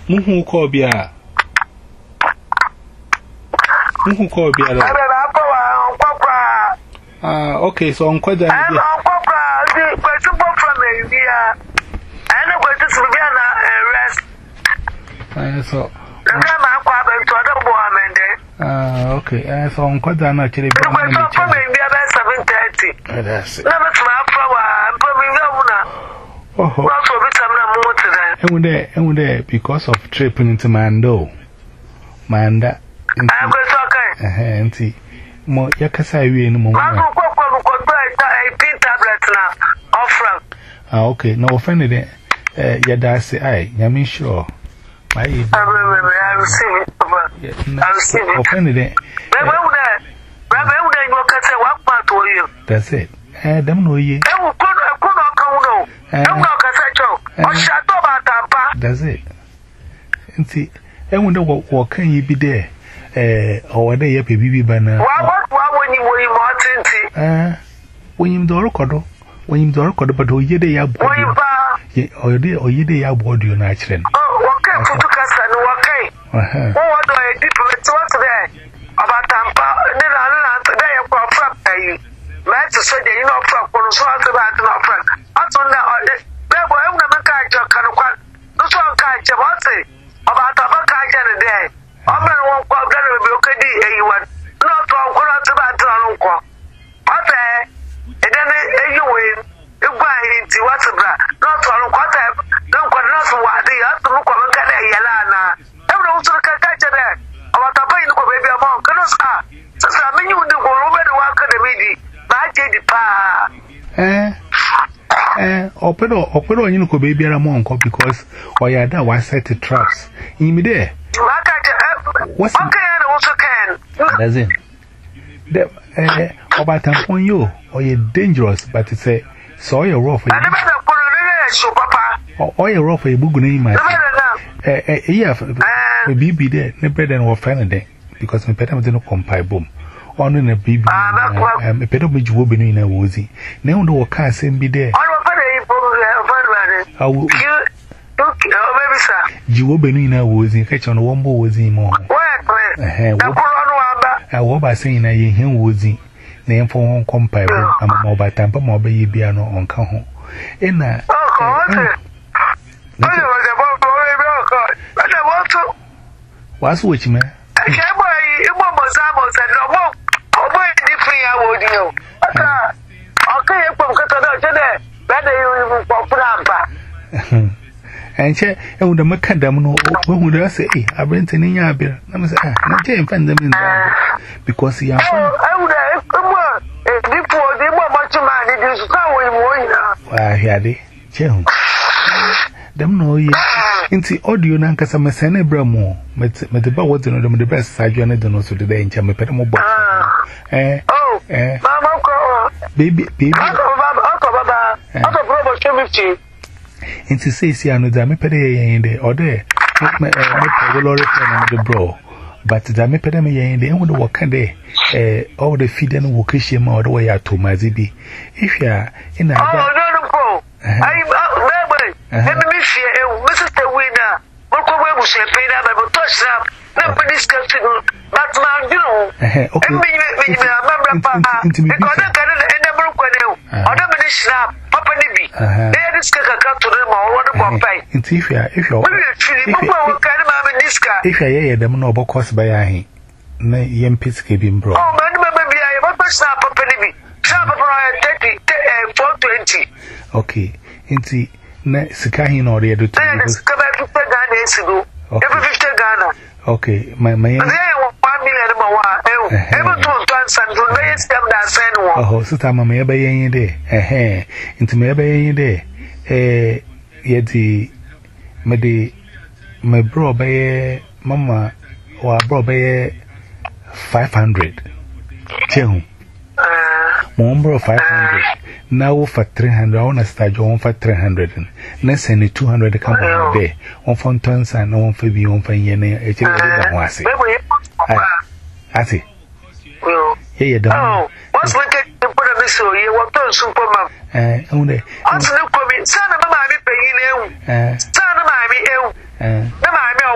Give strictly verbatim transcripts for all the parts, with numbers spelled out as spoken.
Muhu ko bia. Muhu ko bia la. Ah, okay, so on kwada ni dia. Ah, kwakwa, di kwetu bo from bia. Ana kwetu su bia na rest. Ah, so. Na ma kwa ba to do bo amende. Ah, okay. Ah, so on kwada na chere bia. Kwetu from bia ba seven thirty. That's it. Na ma tuma fa wa, pa mi ga una. Oh. Wa so bita na mu today. And there, and there, because of tripping into Mando. Manda. Ah, kwetu okay. Eh, auntie. Mo yakasa wi enu mo. Ah, okay. No offend it. Eh, ya da say ai, ya me sure. Why you? I receive it. I receive it. Offend it. Rabbi Uda, Rabbi Uda, you can say what part to you. That's it. Eh, them know ye. Eh, who could not come no. Eh, no, Casacho. Or shut up at that's it. And see, I wonder what what can you be there? Eh, or there ye baby banner. What when you were Martin? Eh, when you do record, when you do record, but oh, ye day ya board. Or ye or ye day ya board you natural. Oh, okay, for to cast and okay. Uh-huh. Oh, what do I do to what's there? About Tampa, then I learned today about Frapay. Match so that you know from Konosa about no friend. I told that there were never catch your Kanokan. No one catch your bossy about a catch in a day. I'm going to walk out of the Okadi, and you want not from Konosa about Tranco. Okay, and then you win. You buy into what's a bra, not on what I don't quite know what they have to look on Yalana. Everyone to catch it there. About a pain of baby among Konosa. So I mean, you would go over the work of the media. Eh, eh, opedo, opedo, you know, baby, I'm on because or ya that was set the traps. In me there. What's okay, I also can. That's it. The eh, about tampon you or you're dangerous, but it's a so you're rough. Or you're rough for a book name. Eh, eh, yeah, maybe be there, no better than what friend because my pet didn't compile boom. On in a baby, a pet of which will be in a woozy. Now, no car same be there. I will. You will be in a woozy, catch on one more woozy more. I will by saying I hear him woozy. Name for one compile. I'm a mobile tamper, mobile piano on Cajon. In a. What's which man? I can't buy it. One more samples and no more. Oh, boy, different. I would you. Okay, from Catalonia today. Better you for Prampa. And check, and the Macadam, no, when would I say, I went in your bill. I'm saying, I can't find them in there because he has. I would have come on. Before they were much money, this is how we were. Why, had it? Chill. Them know ye. Inti audio nanka sama sene bramo. Met met ba what no the best side you don't know so today in chama pet mo box. Eh. Oh. Eh. Mama ko. Baby baby. Ako baba, ako baba. Ako probo fifty. Inti say see anu da me pede ye inde ode. Me me me lorry friend the bro. But da me pede me ye inde en wo the work dey. Eh all the feed and work shema or the way to mazibi. If you are in a oh no no bro. I let me fear Mister Winner. What go we say pay that but touch up. Not discussing but now you know. Okay. Me remember papa. Because I can never go there. Other minister papa nibi. They discuss to them or what about pay. If you are if you are if you are them no about cost by a na yem piske bim bro. Oh man maybe I what person papa nibi. Sharp thirty four twenty. Okay. Inti na sikahin or the other two. Okay, my my. Oh, so time may be any day. Eh, into me by any day. Eh, yet the my my bro by mama or bro by five hundred. Tell Mom bro five hundred. Now for three hundred, I want to start you on for three hundred. Let's send two hundred come on day. On for tons and on for be on for yene. It's a little was it. I see. Here you don't. What's like to put a missile? You want to superman. Eh, only. Also, no comment. Son of my paying you. Eh, son of my ill. Eh, no, I'm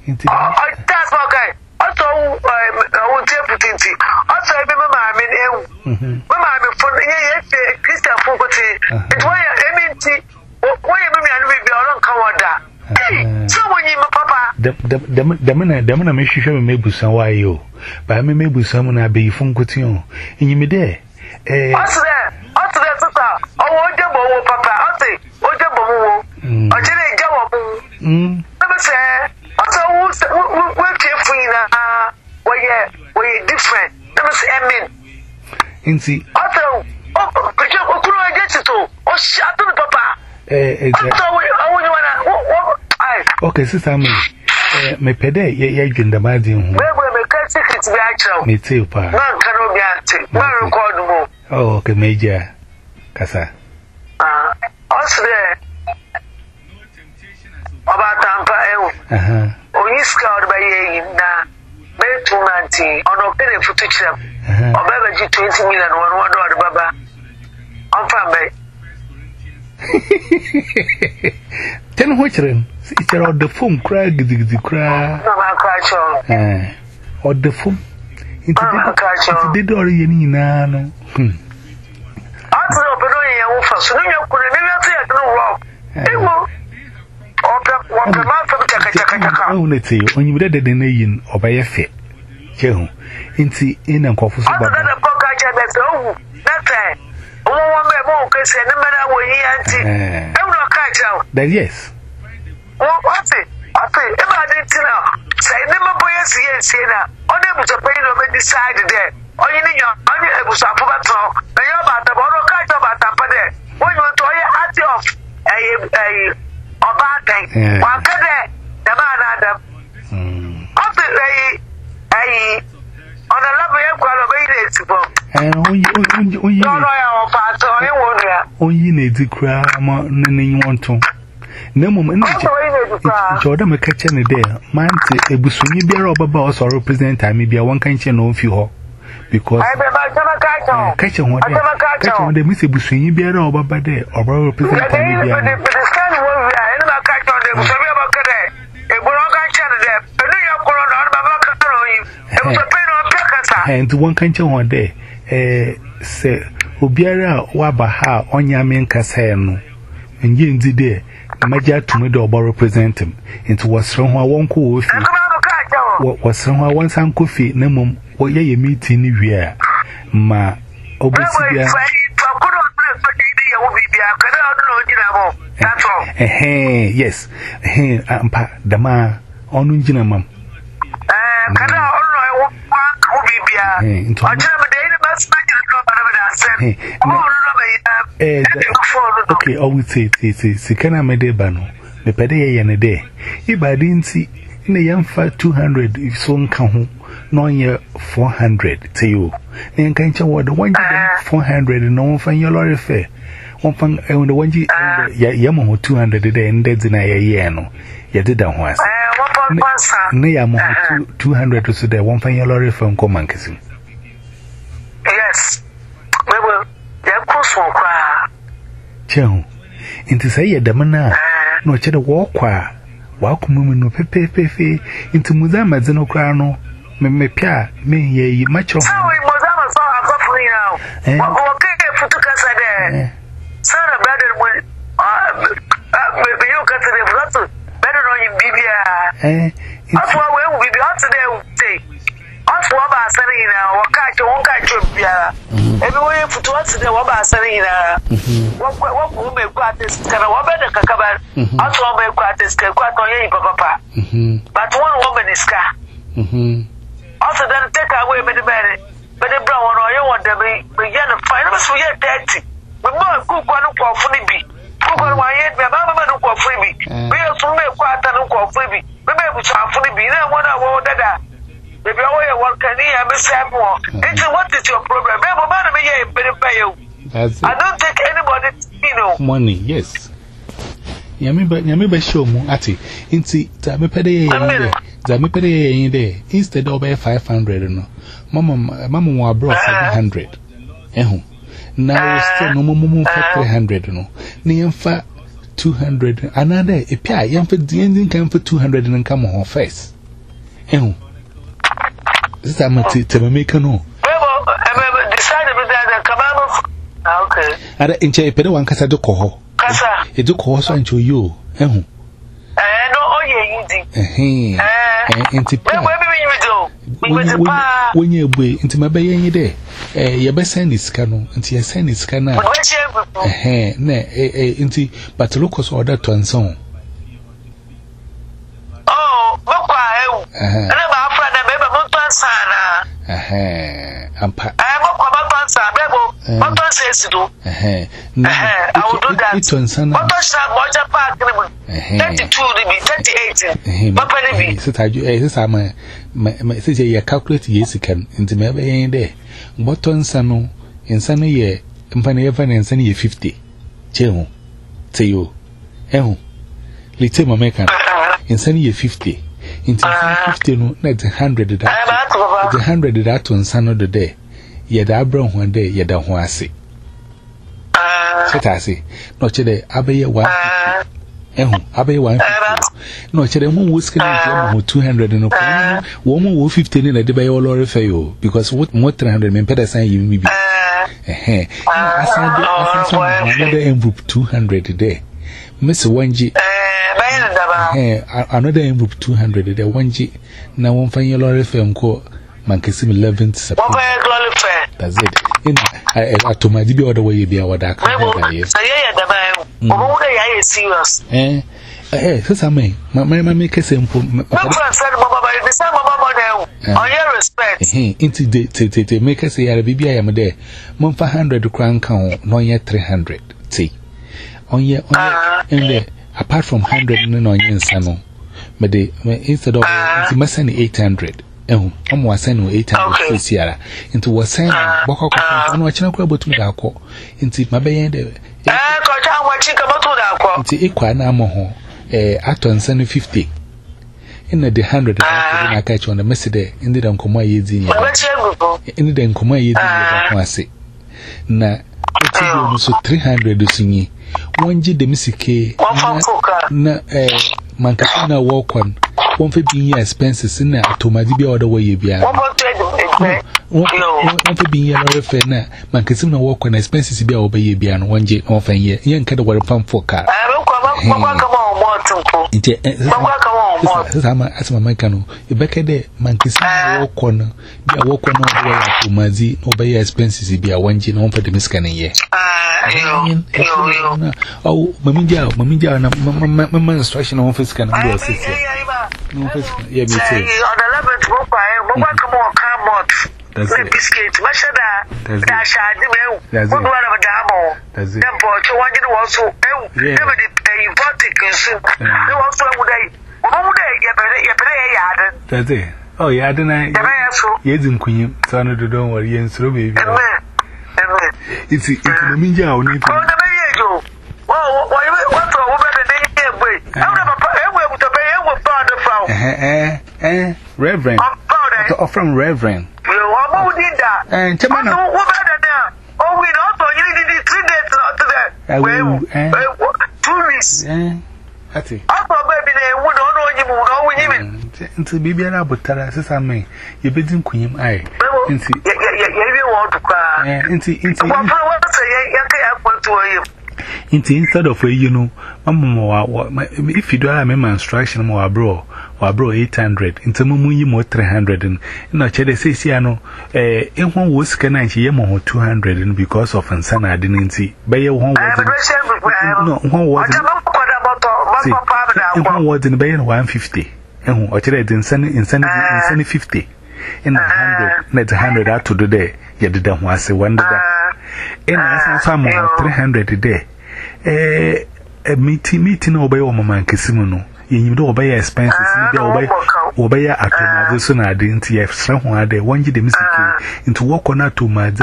Oh, that's okay. Also, I won't tell you. Also, I remember I mean, Mamma, I'm for the Christian Fogarty. It's why I mean, why you mean I will be on Kawada. So when you, Papa, the man, the man, I make sure me busan why you. But I may be someone I be from Cotion. And you may there. What's there? What's there, Papa? Oh, what the Papa? I'll say, what the Bobo? I didn't go. Hm. Never say. Also, we're different. Uh, we're we're different. Never say, I mean. And see. Also, oh, but you couldn't get it to. Oh, shut up, Papa. Eh, okay, sister, me. Eh, me pede, ye ye jinda mazi hu. Me me ka secret bi acho. Me tell pa. Man kan obi ante. Man record mo. Oh, okay, major. Kasa. Ah, osre. Oba tampa ewu. Aha. Oyi ska od ba ye na. Me two ninety. Ono kere futu chirem. Oba ba ji twenty million won won do baba. Onfa me. Ten watching. It's out the phone cry, gizzy cry. No, my catch eh, or the phone. It's a dead or any nano. Hm. After the Bedoya, so you could never say no wrong. It will. Or the mouth of Chaka. Oh, let's say when you read the name or by a fit. Jehu, into in and coffee. After that, oh, that's it. Oh, one more say, no matter where he anti. I will not catch out. Then, yes. Oh, what's it? I say, if I didn't know, say, never boy, yes, yes, unable to pay them and decide there. Or you need your money, it was a battle. Now you're about the bottle kind of at the day. When you want to add off a a bad thing, one can the man Adam. After a a on a level of quality. And only only need to cry more than you want to. No moment, Jordan McCatchin there. Man, a busuni bear of a boss or represent I may be a one kind channel of you. Because I catch on what they miss a busuni bear over by there or represent I may be and one country one day, eh, say, Ubiara Wabaha, Onyamin Casano, and Yin Zide, Major to me, or represent him into what's wrong. I won't cool if what was wrong. Once I'm coffee, no mum, what ye meet in the year, ma obviously. Eh, yes, eh, Ampa, the ma, on Jinamam. Okay, I would say, it's a kind of medebano. The pede and a day. If I didn't see in a young fat two hundred, if soon come home, no year four hundred to you. Then can't you what the one four hundred and no one find your lorry fair. One fang and the one Yamaho two hundred a day and dead in a year. No, you did that once. Nayamo two hundred or so there, one find your lorry from Comankissing. Yes, we will. They're close for cry. Chow, into say a damana, no cheddar walk qua, walk woman no pepe pepe, into Muzama Zeno Crano, me pia, me ye much of. How we Muzama saw a coffee now. What will get for to Casa there? Son of brother will, uh, you cut the flat, better on you, Bibia. Eh, that's why we will be out today. That's what I'm saying now. What catch you won't catch you. Everywhere for to answer the what I'm saying now. What will make practice? Can I want better Kakaban? Also, make practice, quite on you, Papa. But one woman is car. Also, then take away many men. But the brown one or you want them begin to find us for your thirty. We more cook one for freebie. Cook on my head, my mamma for freebie. We also make quite a look for freebie. Remember, which are freebie. Then one hour that. If you are working here, Miss Samuel, what is your problem? I don't take anybody, you know. Money, yes. Yamiba show mu ati. Inti, Zamepede, Zamepede in there. Instead of five hundred, no. Mamma, Mamma brought seven hundred. Eh, now still no more for three hundred, no. Near for two hundred. Another, a pair, young for the engine came for two hundred and come on face. eh this am to to make no Bebo decide with that kababo okay ada inche pede wan kasa de ko ho kasa e de ko ho so ancho yo eh hu eh no oye yidi eh eh enti bebo bebo mi do mi pa wonye ebue enti mabaye yin de eh ye be send iska no enti ye send iska na eh na eh eh enti but look us order to anson oh bokwa ewu na ba afra na bebo mo to ansana eh ampa eh bokwa ba to ansana bebo mo to ansesido eh eh I will do that it ansana mo to sha moja park ni mo thirty-two ni bi thirty-eight papa ni bi sitaju eh sisa ma ma se je calculate yes kan enti me ba yen de boto nsa no nsa no ye mpa na ye fa nsa no ye fifty che ho te yo eh ho lite ma me kan nsa no ye fifty enti fifty no na one hundred da one hundred da to nsa no de ye da abra ho de ye da ho ase setase no che de abaye one eh abaye one no chere mo wo skin na mo two hundred no ko wo mo wo fifty ni na de baye olore fe yo because what mo three hundred me peda san yi mi bi eh eh asan do asan so another envelope two hundred there miss wanji eh baye na daba eh another envelope two hundred there wanji na won fan olore fe nko mankesim eleventh September wo baye olore fe that's it in atomadi bi order way bi awada ka da ye say ya daba o mo de ya serious eh eh sasa me ma ma me kese mpo no friend baba baba the same baba dey on your respect eh into the te te te me kese ya bibia ya me dey mo fa one hundred kran kan no ye three hundred ti on ye on ye and apart from one hundred no no ye nsa no me dey instead of it must eight hundred eh am wa send eight hundred this year into was send boko ko no china ko abotum da akọ into mabeyen de eh ko cha wa chika botu da akọ into ikwa na mo ho eh atonsa no fifty in the one hundred na catch on the message in the nkomo ayedi ni in the nkomo ayedi ni ko ase na etido no so three hundred sunyi wonji de misike na eh mankasa na walk-on won fe bin ya expenses na automadi bi order way bia won fe bin ya lorry fe na mankasa na walk-on expenses bi a obaye bia no wonje won fa ye yen kada wore pam for car Inte sama asma makano ibeke de mankisi woko no bia woko no do ya tumazi no be expenses bia wanji no fa de miska ne ye ah yo yo oh mamija mamija na mama instruction on fiska na do assist no fiska ye me say on the level to go by mo kwa come on come out the biscuit mashada da shadi me wo do na da mo dem bo che wanji no so e dem de importic so they want to do that omo de ye bere ye bere ye yade that's it oh yeah then ye din kunyi so no do don worry yen suro baby it's it's no minja o ni oh na be ye jo oh wo ye what to wo be de ye gbe e wo papa e wo buto be ye wo pa de fa eh eh eh reverend oh from reverend yo omo di da eh chema no wo be de na oh we no to you did three days to that we tourists eh ati aso baby na ewu na ono onyimu na owu nyimi nti bibia na botara sesa me ye bedin kunyim ai nti ye ye ye bi wo to kwa eh nti nti wa fa wa say ye ye ka ya kwantu oyi nti instead of you know mama wa if you do have my instruction mo wa bro wa bro eight hundred nti mumu yi mo three hundred na chede sesi ano eh ehon wo sika na nchi ye mo two hundred because of nsana ade nti be ye hon wo no hon wo ehon wo din be ye one fifty ehon o chede din nsana nsana nsana fifty in one hundred na one hundred out to do there ye deda ho ase one deda in asa so mo three hundred there eh a meeting meeting obey o mama nkesimu no yenyim do obey expenses ni be obey obey atomade so na ade nti ye fre ho ade wonji de misiki into work on atomade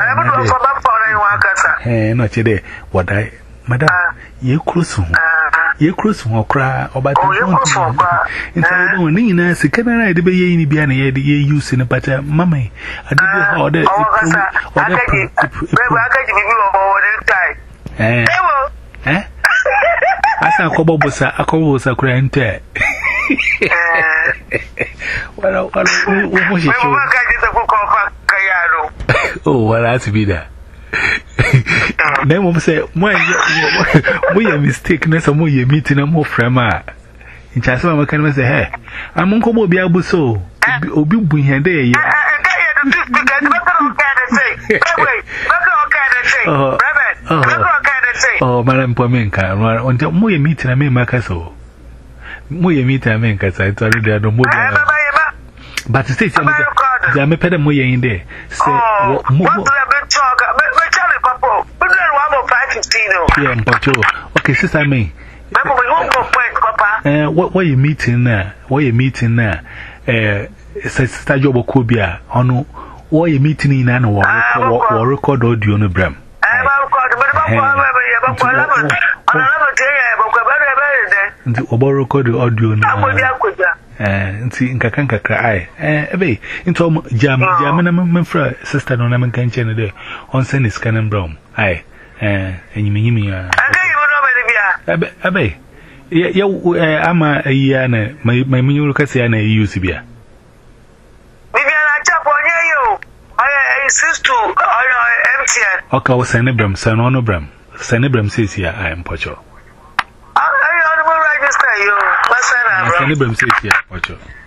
eh no chede wadai madam ye close ho ye close ho kra obata into do ni nyina sika na ide be ye ni bia na ye ye use ni bata mama ade be ho ode ode eh eh asa akobo busa akobo busa kura nte Well, what was you? Oh, well, that's be there. Then we say, we are mistaken. Some more you meeting a more from her. In Chasma, we can say, hey, I'm Uncle Bobby Abuso. Obi bring her there. Oh, Madam Pomenka, until more you meeting a man, Macaso. More you meet a man, because I told you there are no more. But to say, I'm a pedal more in there. Say, what? Yeah, but okay, sister, I mean, what were you meeting now? What you meeting now? Eh, sister Jobo Kubia, on what you meeting in an or record audio on the bram. Obo record audio now. And see in Kakanka cry. Eh, be into jam, Jamana, friend, sister, no name can change there on Sunday scanning brown. Aye. Eh, and you mean me? I Abe, yeah, I'm a year, my menu Cassiana used to be. Maybe I chap on you. I insist to M T N. Okay, I was Senebram, San Onobram. Senebram says here, I am Pocho. I register you, Senebram says here, Pocho.